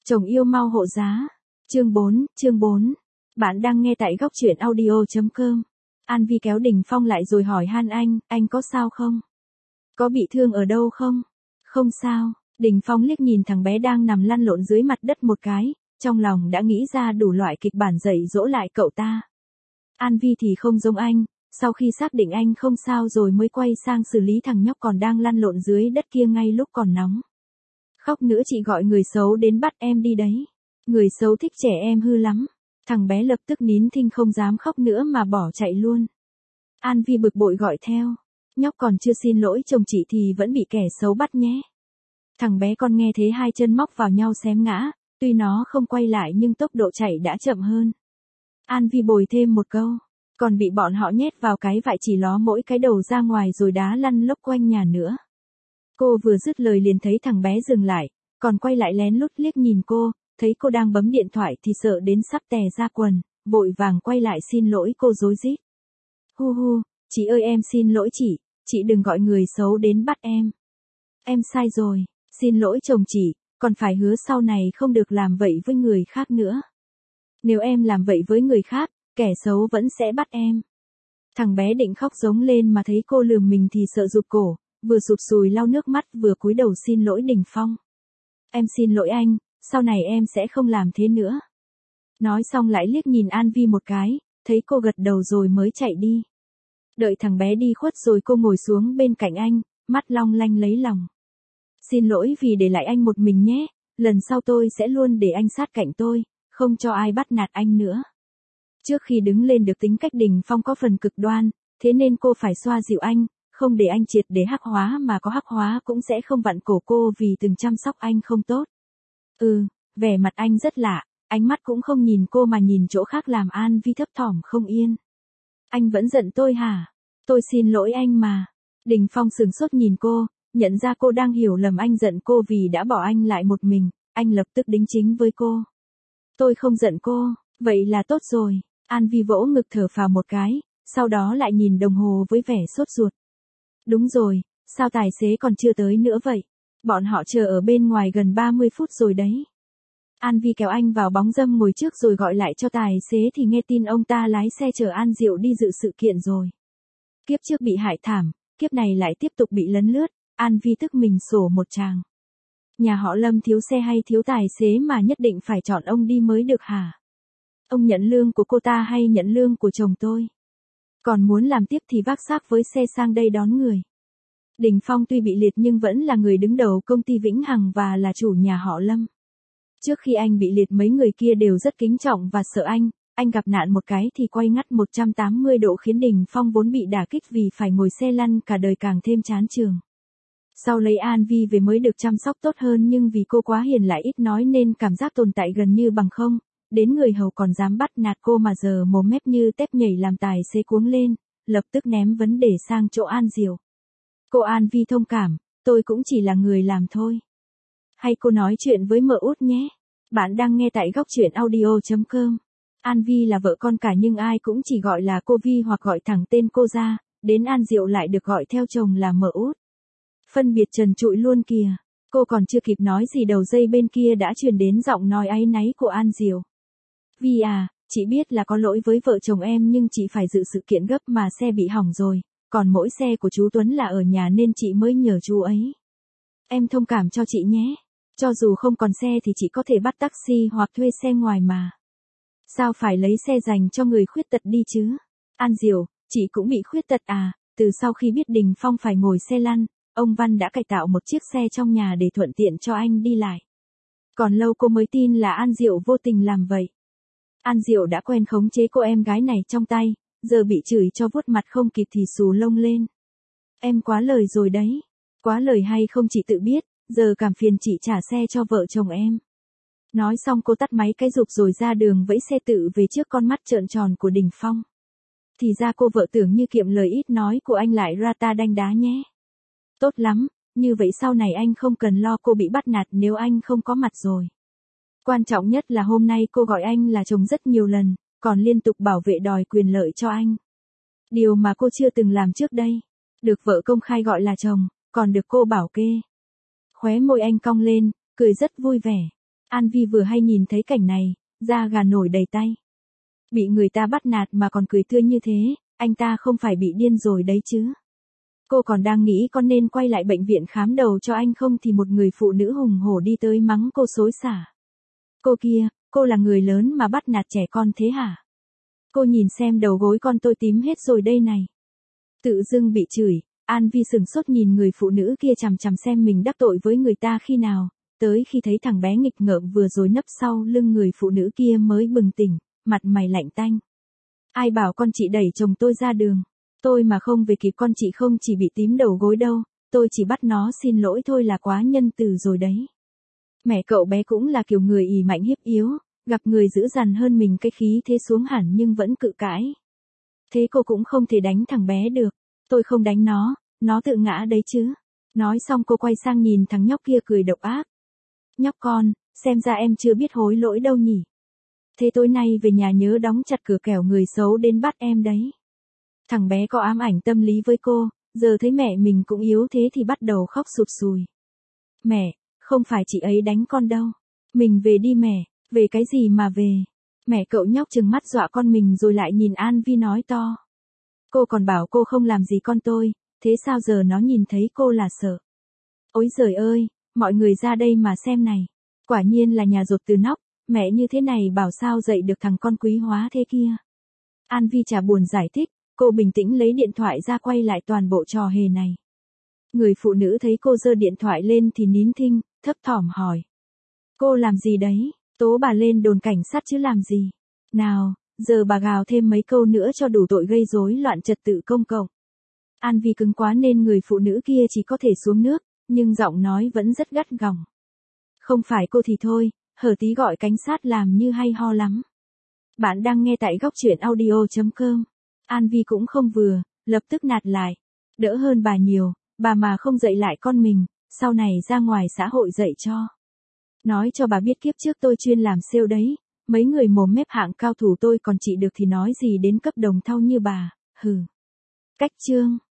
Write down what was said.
Chồng yêu mau hộ giá. Chương 4. Bạn đang nghe tại góc truyện audio.com. An Vi kéo Đình Phong lại rồi hỏi han anh có sao không? Có bị thương ở đâu không? Không sao. Đình Phong liếc nhìn thằng bé đang nằm lăn lộn dưới mặt đất một cái, trong lòng đã nghĩ ra đủ loại kịch bản dạy dỗ lại cậu ta. An Vi thì không giống anh, sau khi xác định anh không sao rồi mới quay sang xử lý thằng nhóc còn đang lăn lộn dưới đất kia ngay lúc còn nóng. Khóc nữa chị gọi người xấu đến bắt em đi đấy. Người xấu thích trẻ em hư lắm. Thằng bé lập tức nín thinh không dám khóc nữa mà bỏ chạy luôn. An Vi bực bội gọi theo. Nhóc còn chưa xin lỗi chồng chị thì vẫn bị kẻ xấu bắt nhé. Thằng bé con nghe thấy hai chân móc vào nhau xém ngã, tuy nó không quay lại nhưng tốc độ chạy đã chậm hơn. An Vi bồi thêm một câu, còn bị bọn họ nhét vào cái vại chỉ ló mỗi cái đầu ra ngoài rồi đá lăn lốc quanh nhà nữa. Cô vừa dứt lời liền thấy thằng bé dừng lại, còn quay lại lén lút liếc nhìn cô, thấy cô đang bấm điện thoại thì sợ đến sắp tè ra quần, vội vàng quay lại xin lỗi cô rối rít. Hu hu, chị ơi em xin lỗi chị đừng gọi người xấu đến bắt em. Em sai rồi, xin lỗi chồng chị, còn phải hứa sau này không được làm vậy với người khác nữa. Nếu em làm vậy với người khác, kẻ xấu vẫn sẽ bắt em. Thằng bé định khóc giống lên mà thấy cô lườm mình thì sợ rụt cổ, vừa sụp sùi lau nước mắt vừa cúi đầu xin lỗi Đình Phong. Em xin lỗi anh, sau này em sẽ không làm thế nữa. Nói xong lại liếc nhìn An Vi một cái, thấy cô gật đầu rồi mới chạy đi. Đợi thằng bé đi khuất rồi cô ngồi xuống bên cạnh anh, mắt long lanh lấy lòng. Xin lỗi vì để lại anh một mình nhé, lần sau tôi sẽ luôn để anh sát cạnh tôi, không cho ai bắt nạt anh nữa. Trước khi đứng lên được tính cách Đình Phong có phần cực đoan, thế nên cô phải xoa dịu anh, không để anh triệt để hắc hóa mà có hắc hóa cũng sẽ không vặn cổ cô vì từng chăm sóc anh không tốt. Vẻ mặt anh rất lạ, ánh mắt cũng không nhìn cô mà nhìn chỗ khác làm An Vi thấp thỏm không yên. Anh vẫn giận tôi hả? Tôi xin lỗi anh mà. Đình Phong sửng sốt nhìn cô, nhận ra cô đang hiểu lầm anh giận cô vì đã bỏ anh lại một mình, anh lập tức đính chính với cô. Tôi không giận cô, vậy là tốt rồi. An Vi vỗ ngực thở phào một cái, sau đó lại nhìn đồng hồ với vẻ sốt ruột. Đúng rồi, sao tài xế còn chưa tới nữa vậy? Bọn họ chờ ở bên ngoài gần 30 phút rồi đấy. An Vi kéo anh vào bóng râm ngồi trước rồi gọi lại cho tài xế thì nghe tin ông ta lái xe chở An Diệu đi dự sự kiện rồi. Kiếp trước bị hại thảm, kiếp này lại tiếp tục bị lấn lướt, An Vi tức mình sổ một tràng. Nhà họ Lâm thiếu xe hay thiếu tài xế mà nhất định phải chọn ông đi mới được hả? Ông nhận lương của cô ta hay nhận lương của chồng tôi? Còn muốn làm tiếp thì vác xác với xe sang đây đón người. Đình Phong tuy bị liệt nhưng vẫn là người đứng đầu công ty Vĩnh Hằng và là chủ nhà họ Lâm. Trước khi anh bị liệt mấy người kia đều rất kính trọng và sợ anh gặp nạn một cái thì quay ngắt 180 độ khiến Đình Phong vốn bị đả kích vì phải ngồi xe lăn cả đời càng thêm chán trường. Sau lấy An Vi về mới được chăm sóc tốt hơn nhưng vì cô quá hiền lại ít nói nên cảm giác tồn tại gần như bằng không, đến người hầu còn dám bắt nạt cô mà giờ mồm mép như tép nhảy làm tài xế cuống lên, lập tức ném vấn đề sang chỗ An Diệu. Cô An Vi thông cảm, tôi cũng chỉ là người làm thôi. Hay cô nói chuyện với mợ út nhé. Bạn đang nghe tại góc truyện audio.com. An Vi là vợ con cả nhưng ai cũng chỉ gọi là cô Vi hoặc gọi thẳng tên cô ra, đến An Diệu lại được gọi theo chồng là mợ út. Phân biệt trần trụi luôn kìa. Cô còn chưa kịp nói gì đầu dây bên kia đã truyền đến giọng nói áy náy của An Diệu. Vi à, chị biết là có lỗi với vợ chồng em nhưng chị phải dự sự kiện gấp mà xe bị hỏng rồi, còn mỗi xe của chú Tuấn là ở nhà nên chị mới nhờ chú ấy. Em thông cảm cho chị nhé. Cho dù không còn xe thì chị có thể bắt taxi hoặc thuê xe ngoài mà. Sao phải lấy xe dành cho người khuyết tật đi chứ? An Diệu, chị cũng bị khuyết tật à? Từ sau khi biết Đình Phong phải ngồi xe lăn, ông Văn đã cải tạo một chiếc xe trong nhà để thuận tiện cho anh đi lại. Còn lâu cô mới tin là An Diệu vô tình làm vậy. An Diệu đã quen khống chế cô em gái này trong tay, giờ bị chửi cho vuốt mặt không kịp thì xù lông lên. Em quá lời rồi đấy. Quá lời hay không chị tự biết, giờ cảm phiền chị trả xe cho vợ chồng em. Nói xong cô tắt máy cái rụp rồi ra đường vẫy xe tự về trước con mắt trợn tròn của Đình Phong. Thì ra cô vợ tưởng như kiệm lời ít nói của anh lại ra ta đanh đá nhé. Tốt lắm, như vậy sau này anh không cần lo cô bị bắt nạt nếu anh không có mặt rồi. Quan trọng nhất là hôm nay cô gọi anh là chồng rất nhiều lần, còn liên tục bảo vệ đòi quyền lợi cho anh. Điều mà cô chưa từng làm trước đây. Được vợ công khai gọi là chồng, còn được cô bảo kê. Khóe môi anh cong lên, cười rất vui vẻ. An Vi vừa hay nhìn thấy cảnh này, da gà nổi đầy tay. Bị người ta bắt nạt mà còn cười tươi như thế, anh ta không phải bị điên rồi đấy chứ. Cô còn đang nghĩ có nên quay lại bệnh viện khám đầu cho anh không thì một người phụ nữ hùng hổ đi tới mắng cô xối xả. Cô kia, cô là người lớn mà bắt nạt trẻ con thế hả? Cô nhìn xem đầu gối con tôi tím hết rồi đây này. Tự dưng bị chửi, An Vi sửng sốt nhìn người phụ nữ kia chằm chằm xem mình đắc tội với người ta khi nào, tới khi thấy thằng bé nghịch ngợm vừa rồi nấp sau lưng người phụ nữ kia mới bừng tỉnh, mặt mày lạnh tanh. Ai bảo con chị đẩy chồng tôi ra đường, tôi mà không về kịp con chị không chỉ bị tím đầu gối đâu, tôi chỉ bắt nó xin lỗi thôi là quá nhân từ rồi đấy. Mẹ cậu bé cũng là kiểu người ỷ mạnh hiếp yếu, gặp người dữ dằn hơn mình cái khí thế xuống hẳn nhưng vẫn cự cãi. Thế cô cũng không thể đánh thằng bé được, tôi không đánh nó tự ngã đấy chứ. Nói xong cô quay sang nhìn thằng nhóc kia cười độc ác. Nhóc con, xem ra em chưa biết hối lỗi đâu nhỉ. Thế tối nay về nhà nhớ đóng chặt cửa kẻo người xấu đến bắt em đấy. Thằng bé có ám ảnh tâm lý với cô, giờ thấy mẹ mình cũng yếu thế thì bắt đầu khóc sụt sùi. Mẹ, không phải chị ấy đánh con đâu. Mình về đi mẹ, về cái gì mà về. Mẹ cậu nhóc trừng mắt dọa con mình rồi lại nhìn An Vi nói to. Cô còn bảo cô không làm gì con tôi, thế sao giờ nó nhìn thấy cô là sợ. Ôi giời ơi, mọi người ra đây mà xem này. Quả nhiên là nhà dột từ nóc, mẹ như thế này bảo sao dạy được thằng con quý hóa thế kia. An Vi chả buồn giải thích, cô bình tĩnh lấy điện thoại ra quay lại toàn bộ trò hề này. Người phụ nữ thấy cô giơ điện thoại lên thì nín thinh, thấp thỏm hỏi. Cô làm gì đấy, tố bà lên đồn cảnh sát chứ làm gì. Nào, giờ bà gào thêm mấy câu nữa cho đủ tội gây rối loạn trật tự công cộng. An Vi cứng quá nên người phụ nữ kia chỉ có thể xuống nước, nhưng giọng nói vẫn rất gắt gỏng. Không phải cô thì thôi, hở tí gọi cảnh sát làm như hay ho lắm. Bạn đang nghe tại góc truyện audio.com. An Vi cũng không vừa, lập tức nạt lại. Đỡ hơn bà nhiều, bà mà không dạy lại con mình, sau này ra ngoài xã hội dạy cho. Nói cho bà biết kiếp trước tôi chuyên làm sale đấy, mấy người mồm mép hạng cao thủ tôi còn trị được thì nói gì đến cấp đồng thau như bà, hừ. Cách chương